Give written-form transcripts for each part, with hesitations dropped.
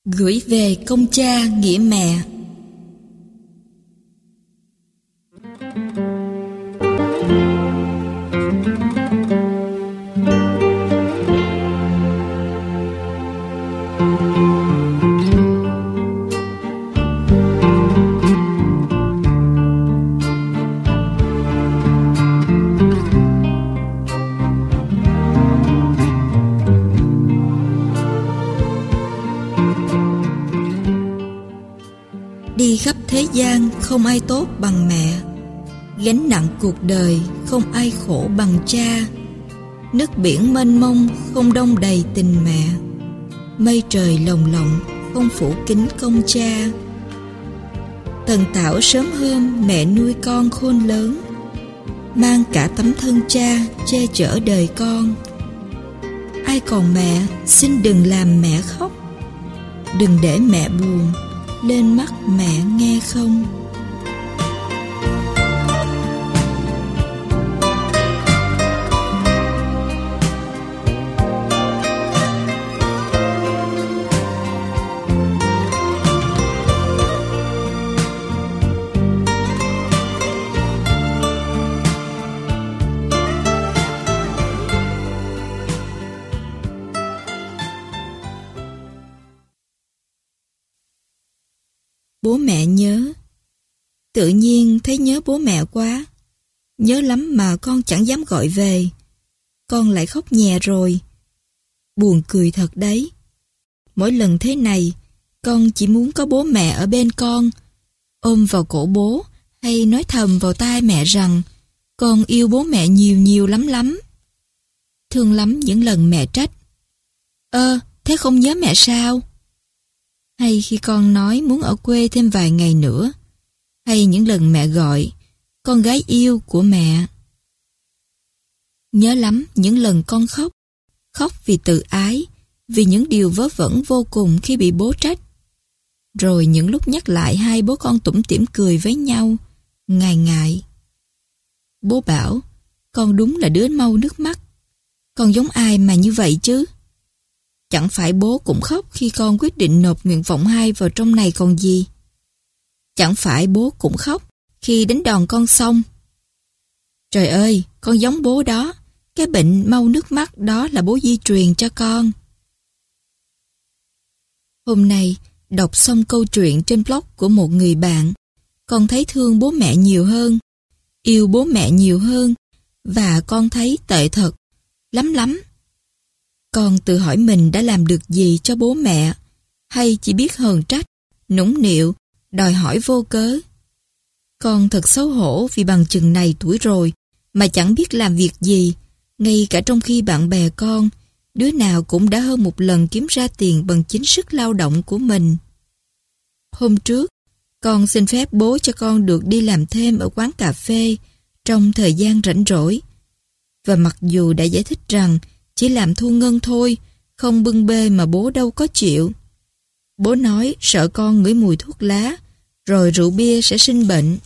Gửi về công cha nghĩa mẹ. Đi khắp thế gian không ai tốt bằng mẹ, gánh nặng cuộc đời không ai khổ bằng cha. Nước biển mênh mông không đong đầy tình mẹ, mây trời lồng lộng không phủ kín công cha. Tần tảo sớm hôm mẹ nuôi con khôn lớn, mang cả tấm thân cha che chở đời con. Ai còn mẹ xin đừng làm mẹ khóc, đừng để mẹ buồn, lên mắt mẹ nghe không. Bố mẹ nhớ. Tự nhiên thấy nhớ bố mẹ quá. Nhớ lắm mà con chẳng dám gọi về. Con lại khóc nhè rồi. Buồn cười thật đấy. Mỗi lần thế này, con chỉ muốn có bố mẹ ở bên con, ôm vào cổ bố hay nói thầm vào tai mẹ rằng con yêu bố mẹ nhiều nhiều lắm lắm. Thương lắm những lần mẹ trách: thế không nhớ mẹ sao? Hay khi con nói muốn ở quê thêm vài ngày nữa, hay những lần mẹ gọi con gái yêu của mẹ. Nhớ lắm những lần con khóc, khóc vì tự ái, vì những điều vớ vẩn vô cùng khi bị bố trách. Rồi những lúc nhắc lại hai bố con tủm tỉm cười với nhau, ngại ngại. Bố bảo, con đúng là đứa mau nước mắt. Con giống ai mà như vậy chứ? Chẳng phải bố cũng khóc khi con quyết định nộp nguyện vọng 2 vào trong này còn gì? Chẳng phải bố cũng khóc khi đánh đòn con xong? Trời ơi, con giống bố đó. Cái bệnh mau nước mắt đó là bố di truyền cho con. Hôm nay, đọc xong câu chuyện trên blog của một người bạn, con thấy thương bố mẹ nhiều hơn, yêu bố mẹ nhiều hơn, và con thấy tệ thật, lắm lắm. Con tự hỏi mình đã làm được gì cho bố mẹ, hay chỉ biết hờn trách, nũng nịu, đòi hỏi vô cớ. Con thật xấu hổ vì bằng chừng này tuổi rồi mà chẳng biết làm việc gì, ngay cả trong khi bạn bè con, đứa nào cũng đã hơn một lần kiếm ra tiền bằng chính sức lao động của mình. Hôm trước, con xin phép bố cho con được đi làm thêm ở quán cà phê trong thời gian rảnh rỗi. Và mặc dù đã giải thích rằng chỉ làm thu ngân thôi, không bưng bê mà bố đâu có chịu. Bố nói sợ con ngửi mùi thuốc lá, rồi rượu bia sẽ sinh bệnh.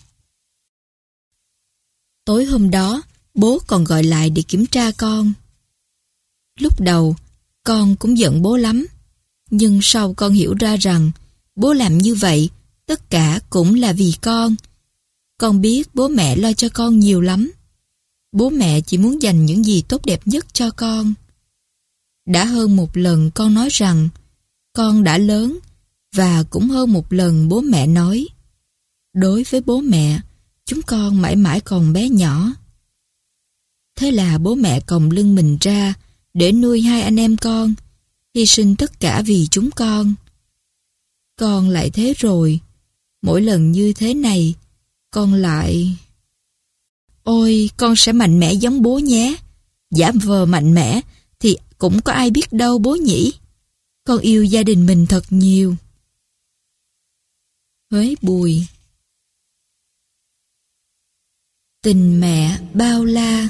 Tối hôm đó, bố còn gọi lại để kiểm tra con. Lúc đầu, con cũng giận bố lắm. Nhưng sau con hiểu ra rằng bố làm như vậy, tất cả cũng là vì con. Con biết bố mẹ lo cho con nhiều lắm. Bố mẹ chỉ muốn dành những gì tốt đẹp nhất cho con. Đã hơn một lần con nói rằng con đã lớn, và cũng hơn một lần bố mẹ nói đối với bố mẹ, chúng con mãi mãi còn bé nhỏ. Thế là bố mẹ còng lưng mình ra để nuôi hai anh em con, hy sinh tất cả vì chúng con. Con lại thế rồi, mỗi lần như thế này, con lại... Ôi, con sẽ mạnh mẽ giống bố nhé. Giả vờ mạnh mẽ thì cũng có ai biết đâu bố nhỉ. Con yêu gia đình mình thật nhiều. Huế Bùi. Tình mẹ bao la.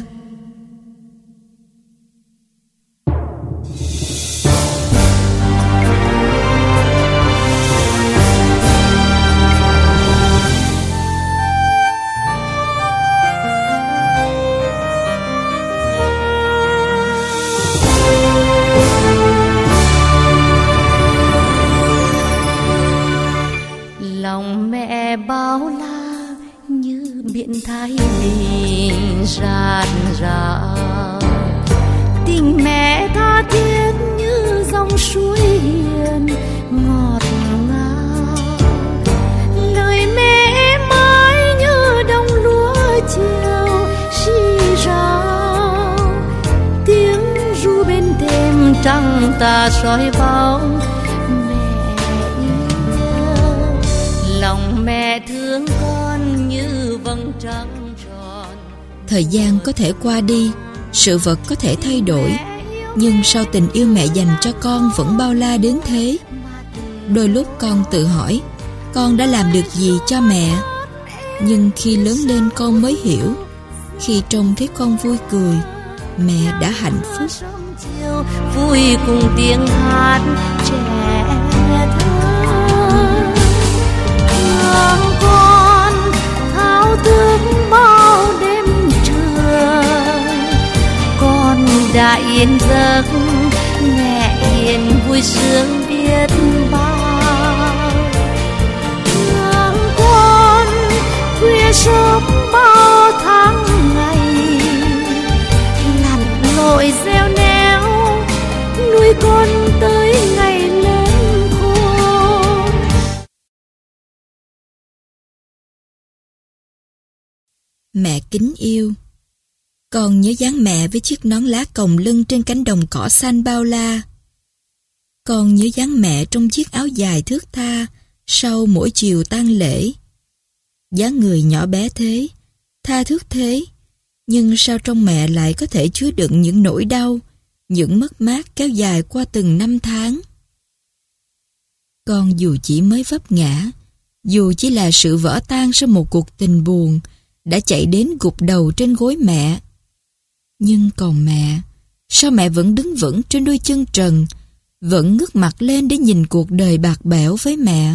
Thái Bình rạt rào. Tình mẹ tha thiết như dòng suối hiền ngọt ngào. Lời mẹ mãi như đồng lúa chiều rì rào. Tiếng ru bên thềm trăng tà soi bóng mẹ yêu. Lòng mẹ thương con như vầng trăng tròn. Thời gian có thể qua đi, sự vật có thể thay đổi, nhưng sao tình yêu mẹ dành cho con vẫn bao la đến thế? Đôi lúc con tự hỏi con đã làm được gì cho mẹ. Nhưng khi lớn lên con mới hiểu, khi trông thấy con vui cười, mẹ đã hạnh phúc. Vui cùng tiếng hát trẻ thơ. Thương con thao thức bao đêm trường. Con đã yên giấc, mẹ hiền vui sướng biết bao. Thương con khuya sớm bao tháng ngày, lặn lội gieo néo nuôi con tới ngày lớn khôn. Mẹ kính yêu, con nhớ dáng mẹ với chiếc nón lá còng lưng trên cánh đồng cỏ xanh bao la. Con nhớ dáng mẹ trong chiếc áo dài thướt tha sau mỗi chiều tang lễ. Dáng người nhỏ bé thế, tha thướt thế, nhưng sao trong mẹ lại có thể chứa đựng những nỗi đau, những mất mát kéo dài qua từng năm tháng. Con dù chỉ mới vấp ngã, dù chỉ là sự vỡ tan sau một cuộc tình buồn, đã chạy đến gục đầu trên gối mẹ. Nhưng còn mẹ, sao mẹ vẫn đứng vững trên đôi chân trần, vẫn ngước mặt lên để nhìn cuộc đời bạc bẽo với mẹ.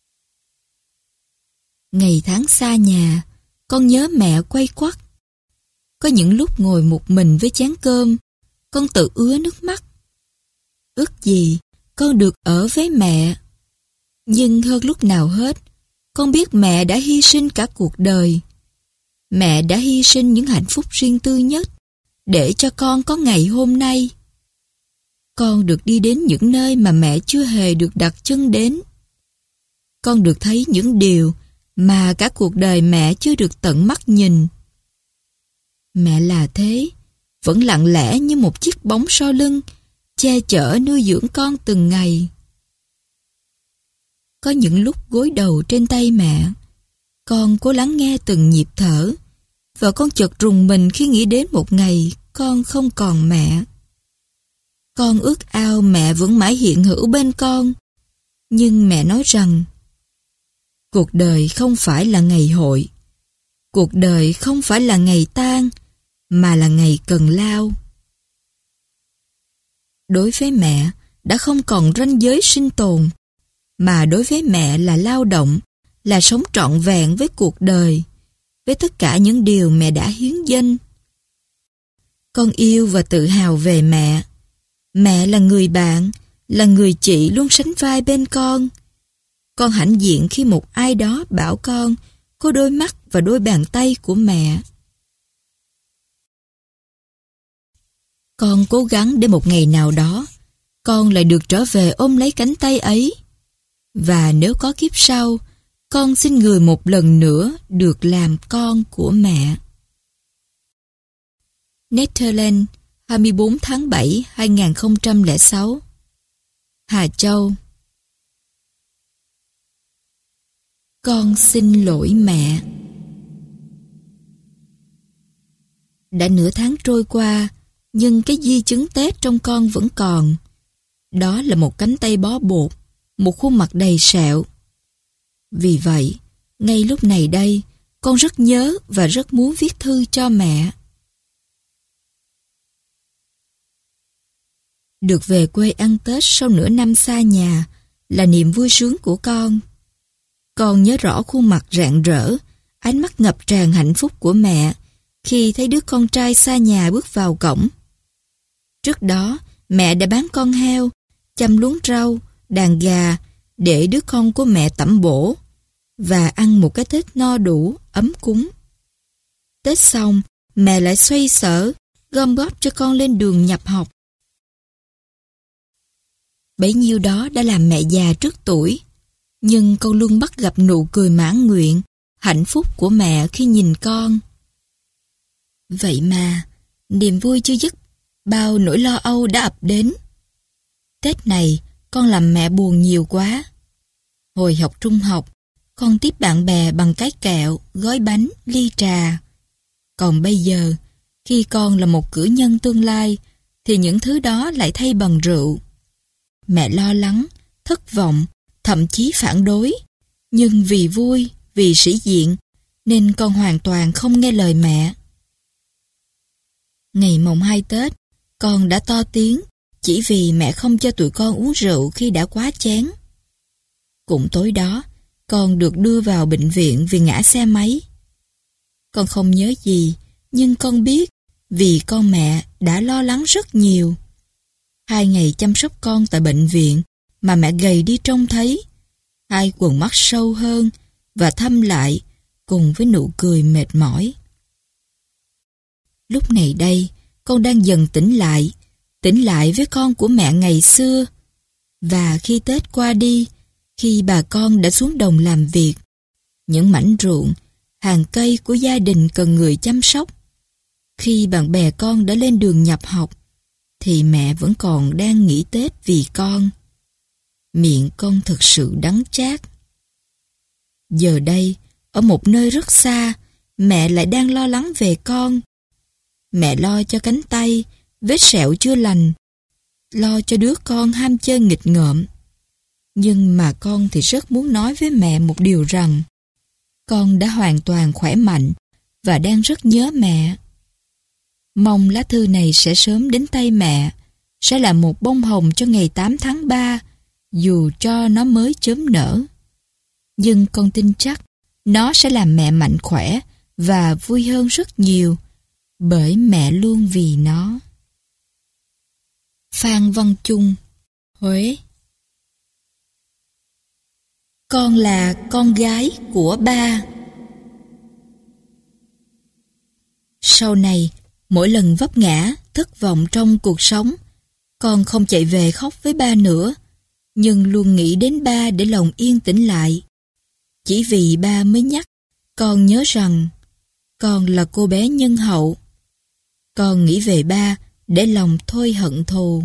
Ngày tháng xa nhà, con nhớ mẹ quay quắt. Có những lúc ngồi một mình với chén cơm, con tự ứa nước mắt. Ước gì con được ở với mẹ. Nhưng hơn lúc nào hết, con biết mẹ đã hy sinh cả cuộc đời. Mẹ đã hy sinh những hạnh phúc riêng tư nhất để cho con có ngày hôm nay. Con được đi đến những nơi mà mẹ chưa hề được đặt chân đến. Con được thấy những điều mà cả cuộc đời mẹ chưa được tận mắt nhìn. Mẹ là thế, vẫn lặng lẽ như một chiếc bóng sau lưng, che chở nuôi dưỡng con từng ngày. Có những lúc gối đầu trên tay mẹ, con cố lắng nghe từng nhịp thở, và con chợt rùng mình khi nghĩ đến một ngày con không còn mẹ. Con ước ao mẹ vẫn mãi hiện hữu bên con, nhưng mẹ nói rằng cuộc đời không phải là ngày hội, cuộc đời không phải là ngày tang, mà là ngày cần lao. Đối với mẹ đã không còn ranh giới sinh tồn, mà đối với mẹ là lao động, là sống trọn vẹn với cuộc đời, với tất cả những điều mẹ đã hiến dâng. Con yêu và tự hào về mẹ. Mẹ là người bạn, là người chị luôn sánh vai bên con. Con hãnh diện khi một ai đó bảo con có đôi mắt và đôi bàn tay của mẹ. Con cố gắng để một ngày nào đó, con lại được trở về ôm lấy cánh tay ấy. Và nếu có kiếp sau, con xin người một lần nữa được làm con của mẹ. Netherlands, 24 tháng 7, 2006. Hà Châu. Con xin lỗi mẹ. Đã nửa tháng trôi qua, nhưng cái di chứng Tết trong con vẫn còn. Đó là một cánh tay bó bột, một khuôn mặt đầy sẹo. Vì vậy, ngay lúc này đây, con rất nhớ và rất muốn viết thư cho mẹ. Được về quê ăn Tết sau nửa năm xa nhà là niềm vui sướng của con. Con nhớ rõ khuôn mặt rạng rỡ, ánh mắt ngập tràn hạnh phúc của mẹ khi thấy đứa con trai xa nhà bước vào cổng. Trước đó, mẹ đã bán con heo, chăm luống rau, đàn gà để đứa con của mẹ tẩm bổ và ăn một cái Tết no đủ, ấm cúng. Tết xong, mẹ lại xoay sở, gom góp cho con lên đường nhập học. Bấy nhiêu đó đã làm mẹ già trước tuổi, nhưng con luôn bắt gặp nụ cười mãn nguyện, hạnh phúc của mẹ khi nhìn con. Vậy mà, niềm vui chưa dứt, bao nỗi lo âu đã ập đến. Tết này, con làm mẹ buồn nhiều quá. Hồi học trung học, con tiếp bạn bè bằng cái kẹo, gói bánh, ly trà. Còn bây giờ, khi con là một cử nhân tương lai, thì những thứ đó lại thay bằng rượu. Mẹ lo lắng, thất vọng, thậm chí phản đối. Nhưng vì vui, vì sĩ diện, nên con hoàn toàn không nghe lời mẹ. Ngày mồng 2 Tết, con đã to tiếng chỉ vì mẹ không cho tụi con uống rượu khi đã quá chén. Cũng tối đó, con được đưa vào bệnh viện vì ngã xe máy. Con không nhớ gì, nhưng con biết vì con mẹ đã lo lắng rất nhiều. 2 ngày chăm sóc con tại bệnh viện mà mẹ gầy đi trông thấy. 2 quầng mắt sâu hơn và thâm lại cùng với nụ cười mệt mỏi. Lúc này đây, con đang dần tỉnh lại với con của mẹ ngày xưa. Và khi Tết qua đi, khi bà con đã xuống đồng làm việc, những mảnh ruộng, hàng cây của gia đình cần người chăm sóc, khi bạn bè con đã lên đường nhập học, thì mẹ vẫn còn đang nghĩ Tết vì con. Miệng con thực sự đắng chát. Giờ đây, ở một nơi rất xa, mẹ lại đang lo lắng về con. Mẹ lo cho cánh tay, vết sẹo chưa lành, lo cho đứa con ham chơi nghịch ngợm. Nhưng mà con thì rất muốn nói với mẹ một điều rằng con đã hoàn toàn khỏe mạnh và đang rất nhớ mẹ. Mong lá thư này sẽ sớm đến tay mẹ, sẽ là một bông hồng cho ngày 8 tháng 3, dù cho nó mới chớm nở. Nhưng con tin chắc nó sẽ làm mẹ mạnh khỏe và vui hơn rất nhiều, bởi mẹ luôn vì nó. Phan Văn Chung, Huế. Con là con gái của ba. Sau này, mỗi lần vấp ngã, thất vọng trong cuộc sống, con không chạy về khóc với ba nữa, nhưng luôn nghĩ đến ba để lòng yên tĩnh lại. Chỉ vì ba mới nhắc, con nhớ rằng con là cô bé nhân hậu. Con nghĩ về ba để lòng thôi hận thù.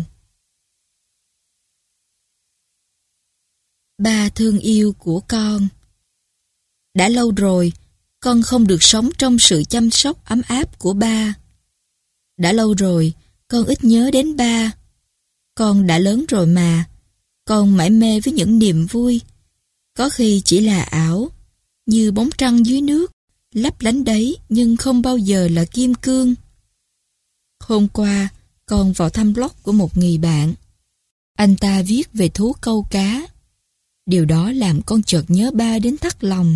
Ba thương yêu của con. Đã lâu rồi, con không được sống trong sự chăm sóc ấm áp của ba. Đã lâu rồi, con ít nhớ đến ba. Con đã lớn rồi mà, con mải mê với những niềm vui. Có khi chỉ là ảo, như bóng trăng dưới nước, lấp lánh đấy nhưng không bao giờ là kim cương. Hôm qua, con vào thăm blog của một người bạn. Anh ta viết về thú câu cá. Điều đó làm con chợt nhớ ba đến thắt lòng.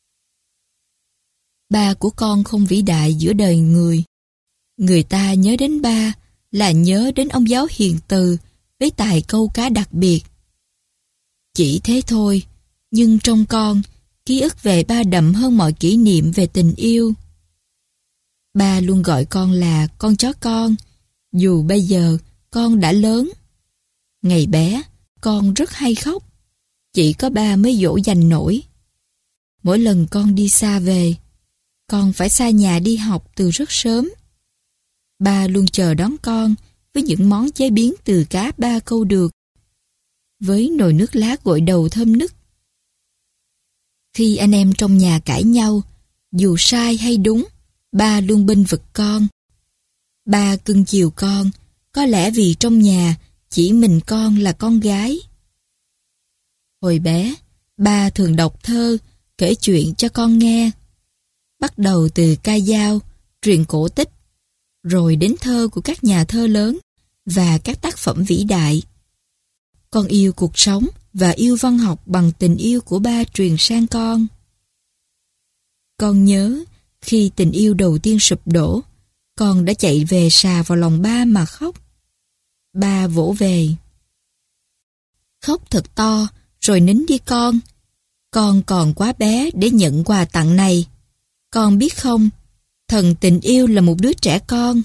Ba của con không vĩ đại giữa đời người. Người ta nhớ đến ba là nhớ đến ông giáo hiền từ với tài câu cá đặc biệt. Chỉ thế thôi, nhưng trong con, ký ức về ba đậm hơn mọi kỷ niệm về tình yêu. Ba luôn gọi con là con chó con, dù bây giờ con đã lớn. Ngày bé, con rất hay khóc. Chỉ có ba mới dỗ dành nổi. Mỗi lần con đi xa về, con phải xa nhà đi học từ rất sớm. Ba luôn chờ đón con với những món chế biến từ cá ba câu được, với nồi nước lá gội đầu thơm nức. Khi anh em trong nhà cãi nhau, dù sai hay đúng, ba luôn bênh vực con. Ba cưng chiều con, có lẽ vì trong nhà chỉ mình con là con gái. Hồi bé, ba thường đọc thơ, kể chuyện cho con nghe. Bắt đầu từ ca dao, truyện cổ tích, rồi đến thơ của các nhà thơ lớn và các tác phẩm vĩ đại. Con yêu cuộc sống và yêu văn học bằng tình yêu của ba truyền sang con. Con nhớ, khi tình yêu đầu tiên sụp đổ, con đã chạy về xà vào lòng ba mà khóc. Ba vỗ về. Khóc thật to, rồi nín đi con. Con còn quá bé để nhận quà tặng này. Con biết không, Thần tình yêu là một đứa trẻ con.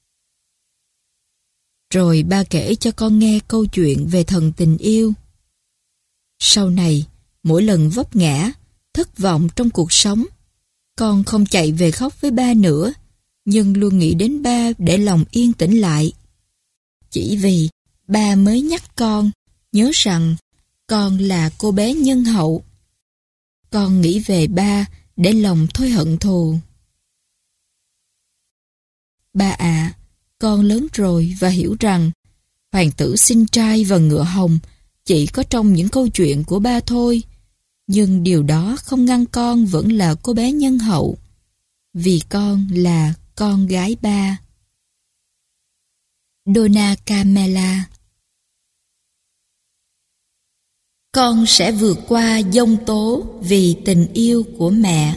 Rồi ba kể cho con nghe câu chuyện về thần tình yêu. Sau này, mỗi lần vấp ngã, thất vọng trong cuộc sống, con không chạy về khóc với ba nữa, nhưng luôn nghĩ đến ba để lòng yên tĩnh lại. Chỉ vì ba mới nhắc con nhớ rằng con là cô bé nhân hậu. Con nghĩ về ba để lòng thôi hận thù. Ba ạ, con lớn rồi và hiểu rằng hoàng tử sinh trai và ngựa hồng chỉ có trong những câu chuyện của ba thôi. Nhưng điều đó không ngăn con vẫn là cô bé nhân hậu. Vì con là con gái ba. Donna Carmela. Con sẽ vượt qua giông tố vì tình yêu của mẹ.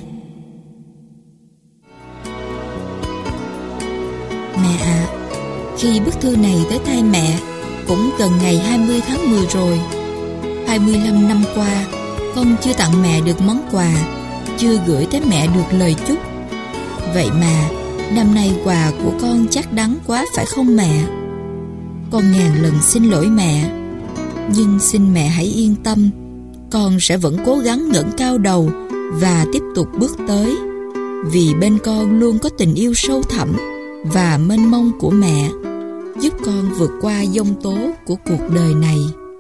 Mẹ ạ, khi bức thư này tới tay mẹ cũng gần ngày 20 tháng 10 rồi. 25 năm qua, con chưa tặng mẹ được món quà, chưa gửi tới mẹ được lời chúc. Vậy mà, năm nay quà của con chắc đắng quá phải không mẹ? Con ngàn lần xin lỗi mẹ, nhưng xin mẹ hãy yên tâm, con sẽ vẫn cố gắng ngẩng cao đầu và tiếp tục bước tới. Vì bên con luôn có tình yêu sâu thẳm và mênh mông của mẹ, giúp con vượt qua giông tố của cuộc đời này.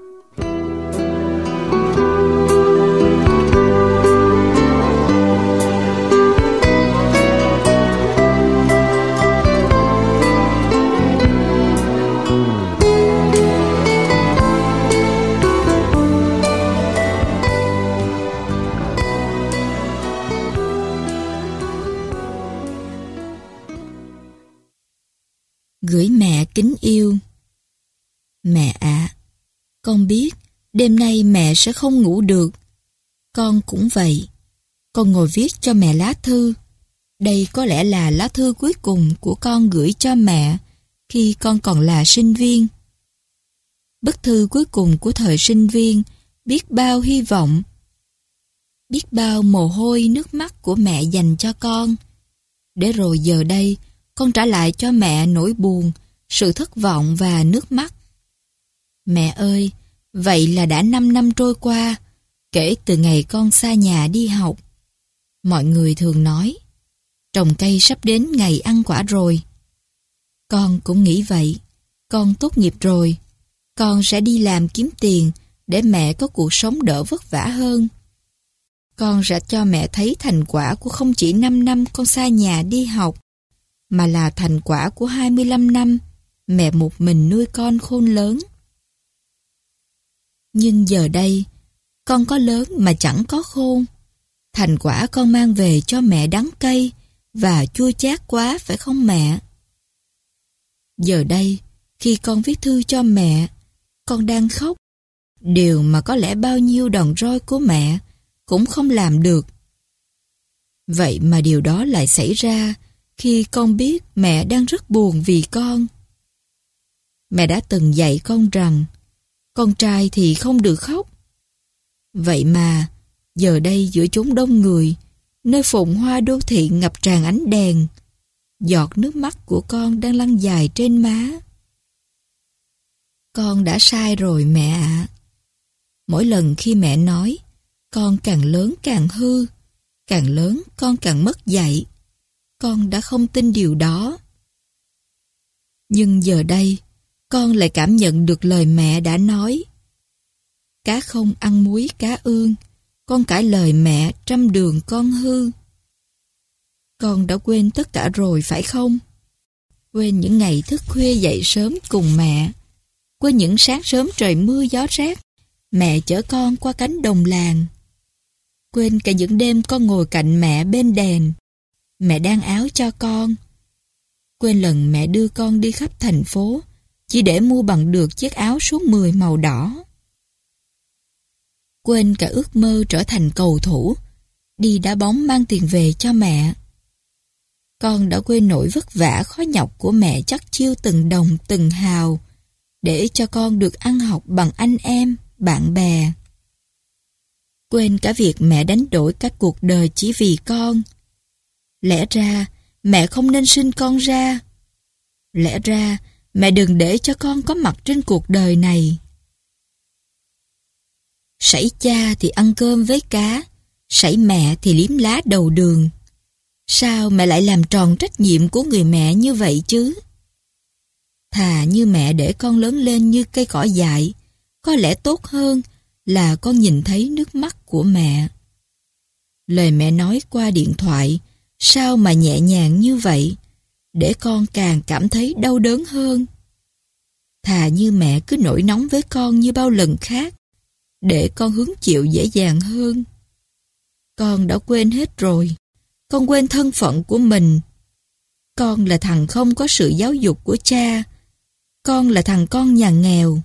Gửi mẹ kính yêu. Mẹ ạ, con biết đêm nay mẹ sẽ không ngủ được. Con cũng vậy. Con ngồi viết cho mẹ lá thư. Đây có lẽ là lá thư cuối cùng của con gửi cho mẹ khi con còn là sinh viên. Bức thư cuối cùng của thời sinh viên, biết bao hy vọng, biết bao mồ hôi nước mắt của mẹ dành cho con. Để rồi giờ đây, con trả lại cho mẹ nỗi buồn, sự thất vọng và nước mắt. Mẹ ơi, vậy là đã 5 năm trôi qua, kể từ ngày con xa nhà đi học. Mọi người thường nói, trồng cây sắp đến ngày ăn quả rồi. Con cũng nghĩ vậy, con tốt nghiệp rồi. Con sẽ đi làm kiếm tiền để mẹ có cuộc sống đỡ vất vả hơn. Con sẽ cho mẹ thấy thành quả của không chỉ 5 năm con xa nhà đi học, mà là thành quả của 25 năm mẹ một mình nuôi con khôn lớn. Nhưng giờ đây, con có lớn mà chẳng có khôn. Thành quả con mang về cho mẹ đắng cay và chua chát quá phải không mẹ? Giờ đây, khi con viết thư cho mẹ, con đang khóc. Điều mà có lẽ bao nhiêu đòn roi của mẹ cũng không làm được. Vậy mà điều đó lại xảy ra khi con biết mẹ đang rất buồn vì con. Mẹ đã từng dạy con rằng con trai thì không được khóc. Vậy mà giờ đây giữa chốn đông người, nơi phồn hoa đô thị ngập tràn ánh đèn, giọt nước mắt của con đang lăn dài trên má. Con đã sai rồi mẹ ạ. Mỗi lần khi mẹ nói, con càng lớn càng hư, càng lớn con càng mất dạy. Con đã không tin điều đó. Nhưng giờ đây, con lại cảm nhận được lời mẹ đã nói. Cá không ăn muối cá ương, con cãi lời mẹ trăm đường con hư. Con đã quên tất cả rồi phải không? Quên những ngày thức khuya dậy sớm cùng mẹ, quên những sáng sớm trời mưa gió rét, mẹ chở con qua cánh đồng làng. Quên cả những đêm con ngồi cạnh mẹ bên đèn, mẹ đan áo cho con. Quên lần mẹ đưa con đi khắp thành phố chỉ để mua bằng được chiếc áo số 10 màu đỏ. Quên cả ước mơ trở thành cầu thủ, đi đá bóng mang tiền về cho mẹ. Con đã quên nỗi vất vả khó nhọc của mẹ chắt chiu từng đồng từng hào để cho con được ăn học bằng anh em, bạn bè. Quên cả việc mẹ đánh đổi cả cuộc đời chỉ vì con. Lẽ ra mẹ không nên sinh con ra. Lẽ ra, mẹ đừng để cho con có mặt trên cuộc đời này. Sảy cha thì ăn cơm với cá, sảy mẹ thì liếm lá đầu đường. Sao mẹ lại làm tròn trách nhiệm của người mẹ như vậy chứ? Thà như mẹ để con lớn lên như cây cỏ dại, có lẽ tốt hơn là con nhìn thấy nước mắt của mẹ. Lời mẹ nói qua điện thoại, sao mà nhẹ nhàng như vậy, để con càng cảm thấy đau đớn hơn. Thà như mẹ cứ nổi nóng với con như bao lần khác, để con hứng chịu dễ dàng hơn. Con đã quên hết rồi. Con quên thân phận của mình. Con là thằng không có sự giáo dục của cha. Con là thằng con nhà nghèo.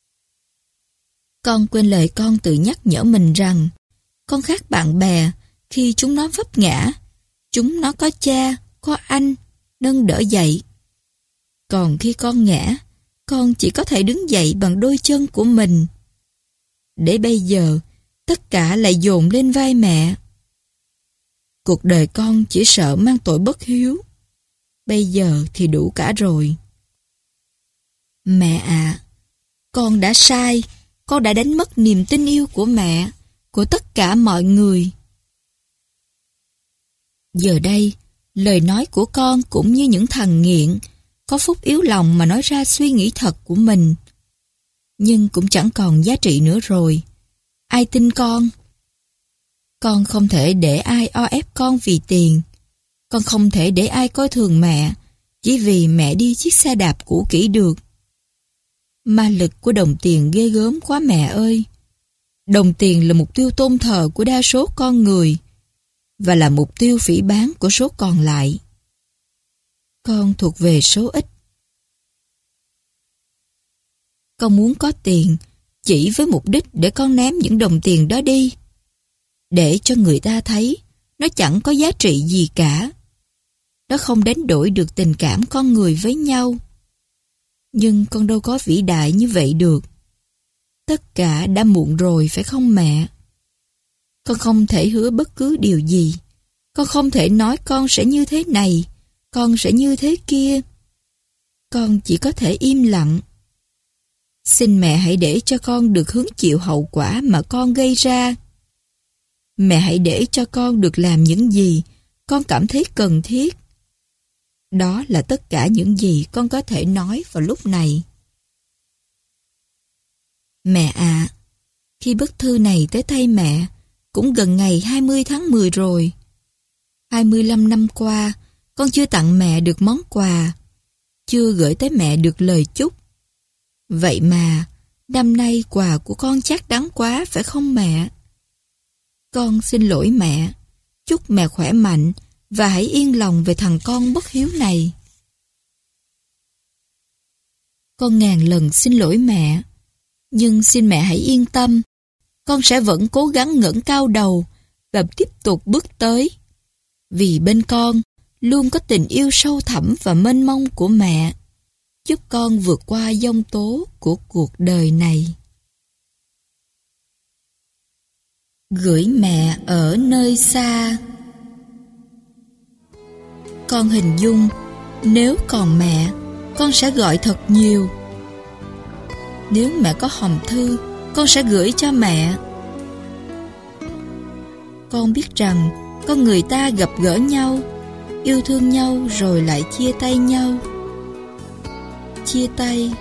Con quên lời con tự nhắc nhở mình rằng con khác bạn bè khi chúng nó vấp ngã. Chúng nó có cha, có anh, nâng đỡ dậy. Còn khi con ngã, con chỉ có thể đứng dậy bằng đôi chân của mình. Để bây giờ, tất cả lại dồn lên vai mẹ. Cuộc đời con chỉ sợ mang tội bất hiếu. Bây giờ thì đủ cả rồi. Mẹ ạ, con đã sai. Con đã đánh mất niềm tin yêu của mẹ, của tất cả mọi người. Giờ đây, lời nói của con cũng như những thằng nghiện, có phúc yếu lòng mà nói ra suy nghĩ thật của mình. Nhưng cũng chẳng còn giá trị nữa rồi. Ai tin con? Con không thể để ai o ép con vì tiền. Con không thể để ai coi thường mẹ chỉ vì mẹ đi chiếc xe đạp cũ kỹ được. Ma lực của đồng tiền ghê gớm quá mẹ ơi. Đồng tiền là mục tiêu tôn thờ của đa số con người và là mục tiêu phỉ báng của số còn lại. Con thuộc về số ít. Con muốn có tiền chỉ với mục đích để con ném những đồng tiền đó đi, để cho người ta thấy nó chẳng có giá trị gì cả. Nó không đánh đổi được tình cảm con người với nhau. Nhưng con đâu có vĩ đại như vậy được. Tất cả đã muộn rồi phải không mẹ? Con không thể hứa bất cứ điều gì. Con không thể nói con sẽ như thế này, con sẽ như thế kia. Con chỉ có thể im lặng. Xin mẹ hãy để cho con được hứng chịu hậu quả mà con gây ra. Mẹ hãy để cho con được làm những gì con cảm thấy cần thiết. Đó là tất cả những gì con có thể nói vào lúc này. Mẹ ạ, khi bức thư này tới tay mẹ, cũng gần ngày 20 tháng 10 rồi. 25 năm qua, con chưa tặng mẹ được món quà, chưa gửi tới mẹ được lời chúc. Vậy mà, năm nay quà của con chắc đắng quá phải không mẹ? Con xin lỗi mẹ, chúc mẹ khỏe mạnh và hãy yên lòng về thằng con bất hiếu này. Con ngàn lần xin lỗi mẹ, nhưng xin mẹ hãy yên tâm, con sẽ vẫn cố gắng ngẩng cao đầu và tiếp tục bước tới. Vì bên con luôn có tình yêu sâu thẳm và mênh mông của mẹ, giúp con vượt qua giông tố của cuộc đời này. Gửi mẹ ở nơi xa. Con hình dung, nếu còn mẹ, con sẽ gọi thật nhiều. Nếu mẹ có hòm thư, con sẽ gửi cho mẹ. Con biết rằng con người ta gặp gỡ nhau, yêu thương nhau rồi lại chia tay nhau. Chia tay.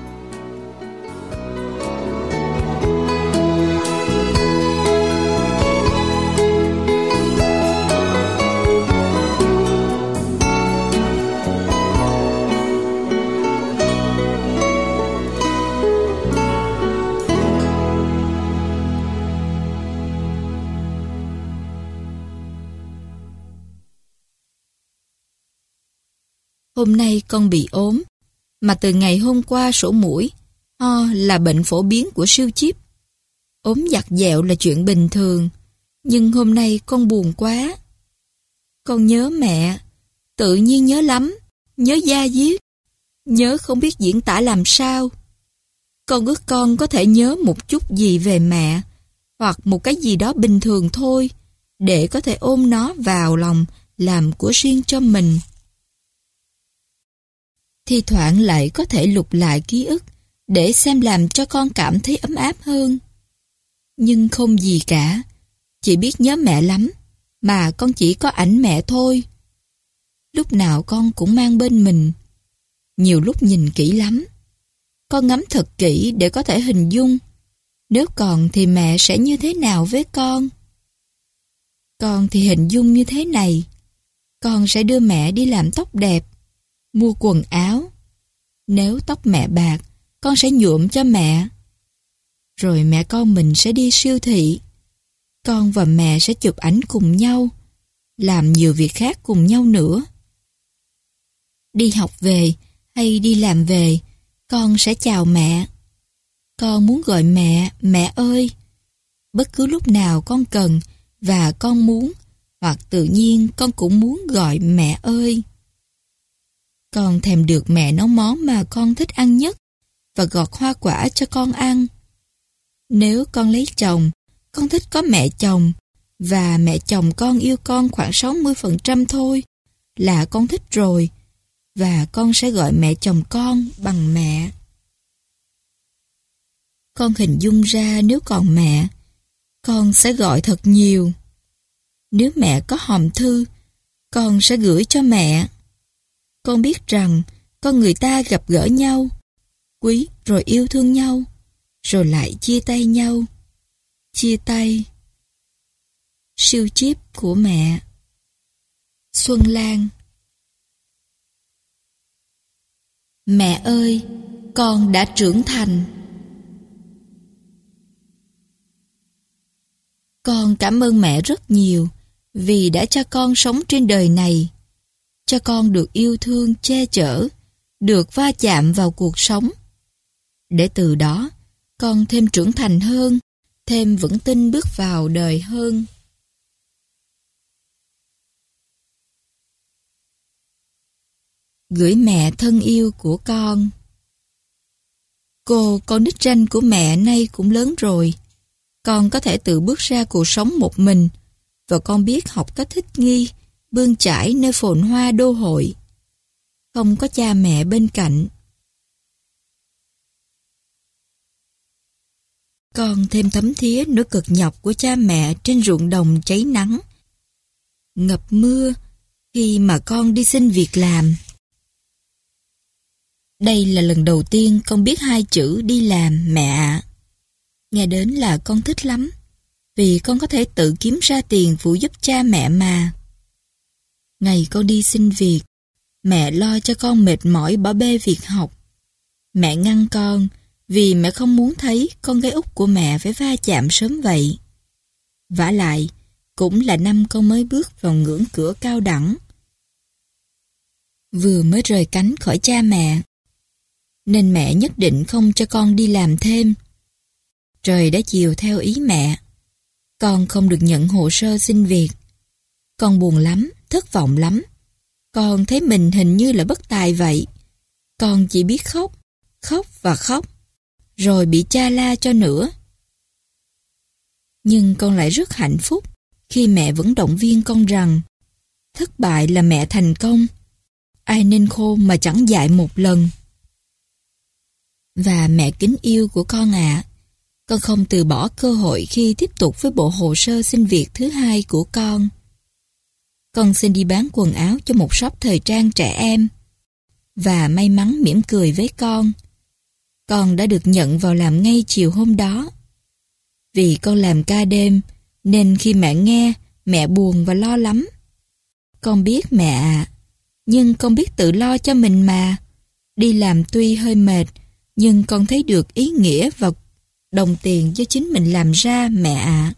Hôm nay con bị ốm, mà từ ngày hôm qua sổ mũi, ho là bệnh phổ biến của siêu chíp. Ốm vặt vẹo là chuyện bình thường, nhưng hôm nay con buồn quá. Con nhớ mẹ, tự nhiên nhớ lắm, nhớ da diết, nhớ không biết diễn tả làm sao. Con ước con có thể nhớ một chút gì về mẹ, hoặc một cái gì đó bình thường thôi, để có thể ôm nó vào lòng làm của riêng cho mình. Thi thoảng lại có thể lục lại ký ức để xem làm cho con cảm thấy ấm áp hơn. Nhưng không gì cả, chỉ biết nhớ mẹ lắm, mà con chỉ có ảnh mẹ thôi. Lúc nào con cũng mang bên mình. Nhiều lúc nhìn kỹ lắm. Con ngắm thật kỹ để có thể hình dung, nếu còn thì mẹ sẽ như thế nào với con. Con thì hình dung như thế này. Con sẽ đưa mẹ đi làm tóc đẹp, mua quần áo. Nếu tóc mẹ bạc, con sẽ nhuộm cho mẹ. Rồi mẹ con mình sẽ đi siêu thị. Con và mẹ sẽ chụp ảnh cùng nhau, làm nhiều việc khác cùng nhau nữa. Đi học về hay đi làm về, con sẽ chào mẹ. Con muốn gọi mẹ, mẹ ơi. Bất cứ lúc nào con cần và con muốn, hoặc tự nhiên con cũng muốn gọi mẹ ơi. Con thèm được mẹ nấu món mà con thích ăn nhất và gọt hoa quả cho con ăn. Nếu con lấy chồng, con thích có mẹ chồng, và mẹ chồng con yêu con khoảng 60% thôi là con thích rồi, và con sẽ gọi mẹ chồng con bằng mẹ. Con hình dung ra nếu còn mẹ, con sẽ gọi thật nhiều. Nếu mẹ có hòm thư, con sẽ gửi cho mẹ. Con biết rằng con người ta gặp gỡ nhau, quý rồi yêu thương nhau, rồi lại chia tay nhau. Chia tay. Siêu chip của mẹ. Xuân Lan. Mẹ ơi, con đã trưởng thành. Con cảm ơn mẹ rất nhiều vì đã cho con sống trên đời này, cho con được yêu thương che chở, được va chạm vào cuộc sống. Để từ đó, con thêm trưởng thành hơn, thêm vững tin bước vào đời hơn. Gửi mẹ thân yêu của con. Cô, con nít ranh của mẹ nay cũng lớn rồi. Con có thể tự bước ra cuộc sống một mình, và con biết học cách thích nghi, bươn chải nơi phồn hoa đô hội. Không có cha mẹ bên cạnh. Con thêm thấm thía nỗi cực nhọc của cha mẹ trên ruộng đồng cháy nắng, ngập mưa khi mà con đi xin việc làm. Đây là lần đầu tiên con biết hai chữ đi làm mẹ ạ. Nghe đến là con thích lắm, vì con có thể tự kiếm ra tiền phụ giúp cha mẹ mà. Ngày con đi xin việc, mẹ lo cho con mệt mỏi bỏ bê việc học. Mẹ ngăn con vì mẹ không muốn thấy con gái út của mẹ phải va chạm sớm vậy. Vả lại, cũng là năm con mới bước vào ngưỡng cửa cao đẳng. Vừa mới rời cánh khỏi cha mẹ, nên mẹ nhất định không cho con đi làm thêm. Trời đã chiều theo ý mẹ. Con không được nhận hồ sơ xin việc. Con buồn lắm, thất vọng lắm. Con thấy mình hình như là bất tài vậy. Con chỉ biết khóc, khóc và khóc, rồi bị cha la cho nữa. Nhưng con lại rất hạnh phúc khi mẹ vẫn động viên con rằng thất bại là mẹ thành công. Ai nên khôn mà chẳng dạy một lần. Và mẹ kính yêu của con ạ, con không từ bỏ cơ hội khi tiếp tục với bộ hồ sơ xin việc thứ hai của con. Con xin đi bán quần áo cho một shop thời trang trẻ em. Và may mắn mỉm cười với con. Con đã được nhận vào làm ngay chiều hôm đó. Vì con làm ca đêm, nên khi mẹ nghe, mẹ buồn và lo lắm. Con biết mẹ ạ, nhưng con biết tự lo cho mình mà. Đi làm tuy hơi mệt, nhưng con thấy được ý nghĩa và đồng tiền do chính mình làm ra mẹ ạ.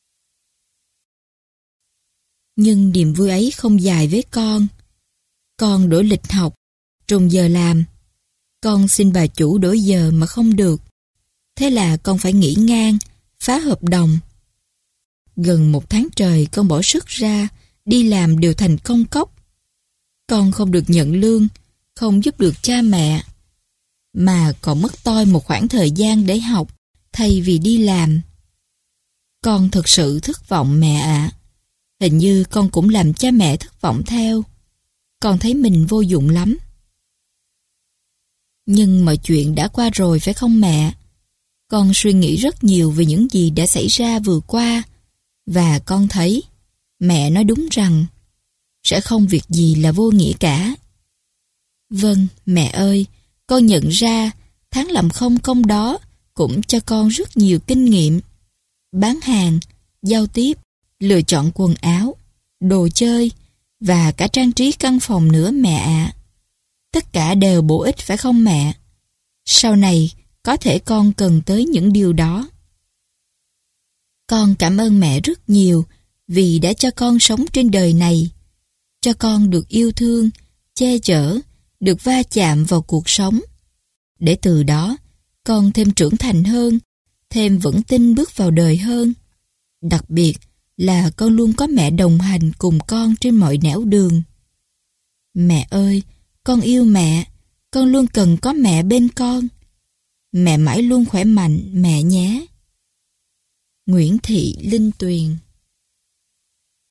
Nhưng niềm vui ấy không dài với con. Con đổi lịch học, trùng giờ làm. Con xin bà chủ đổi giờ mà không được. Thế là con phải nghỉ ngang, phá hợp đồng. Gần 1 tháng trời con bỏ sức ra, đi làm đều thành công cốc. Con không được nhận lương, không giúp được cha mẹ, mà còn mất toi một khoảng thời gian để học, thay vì đi làm. Con thật sự thất vọng mẹ ạ. Hình như con cũng làm cha mẹ thất vọng theo. Con thấy mình vô dụng lắm. Nhưng mọi chuyện đã qua rồi phải không mẹ? Con suy nghĩ rất nhiều về những gì đã xảy ra vừa qua, và con thấy mẹ nói đúng rằng sẽ không việc gì là vô nghĩa cả. Vâng, mẹ ơi, con nhận ra tháng làm không công đó cũng cho con rất nhiều kinh nghiệm. Bán hàng, giao tiếp, lựa chọn quần áo, đồ chơi và cả trang trí căn phòng nữa mẹ ạ. Tất cả đều bổ ích phải không mẹ? Sau này có thể con cần tới những điều đó. Con cảm ơn mẹ rất nhiều vì đã cho con sống trên đời này, cho con được yêu thương, che chở, được va chạm vào cuộc sống. Để từ đó, con thêm trưởng thành hơn, thêm vững tin bước vào đời hơn. Đặc biệt là con luôn có mẹ đồng hành cùng con trên mọi nẻo đường. Mẹ ơi, con yêu mẹ, con luôn cần có mẹ bên con. Mẹ mãi luôn khỏe mạnh, mẹ nhé. Nguyễn Thị Linh Tuyền.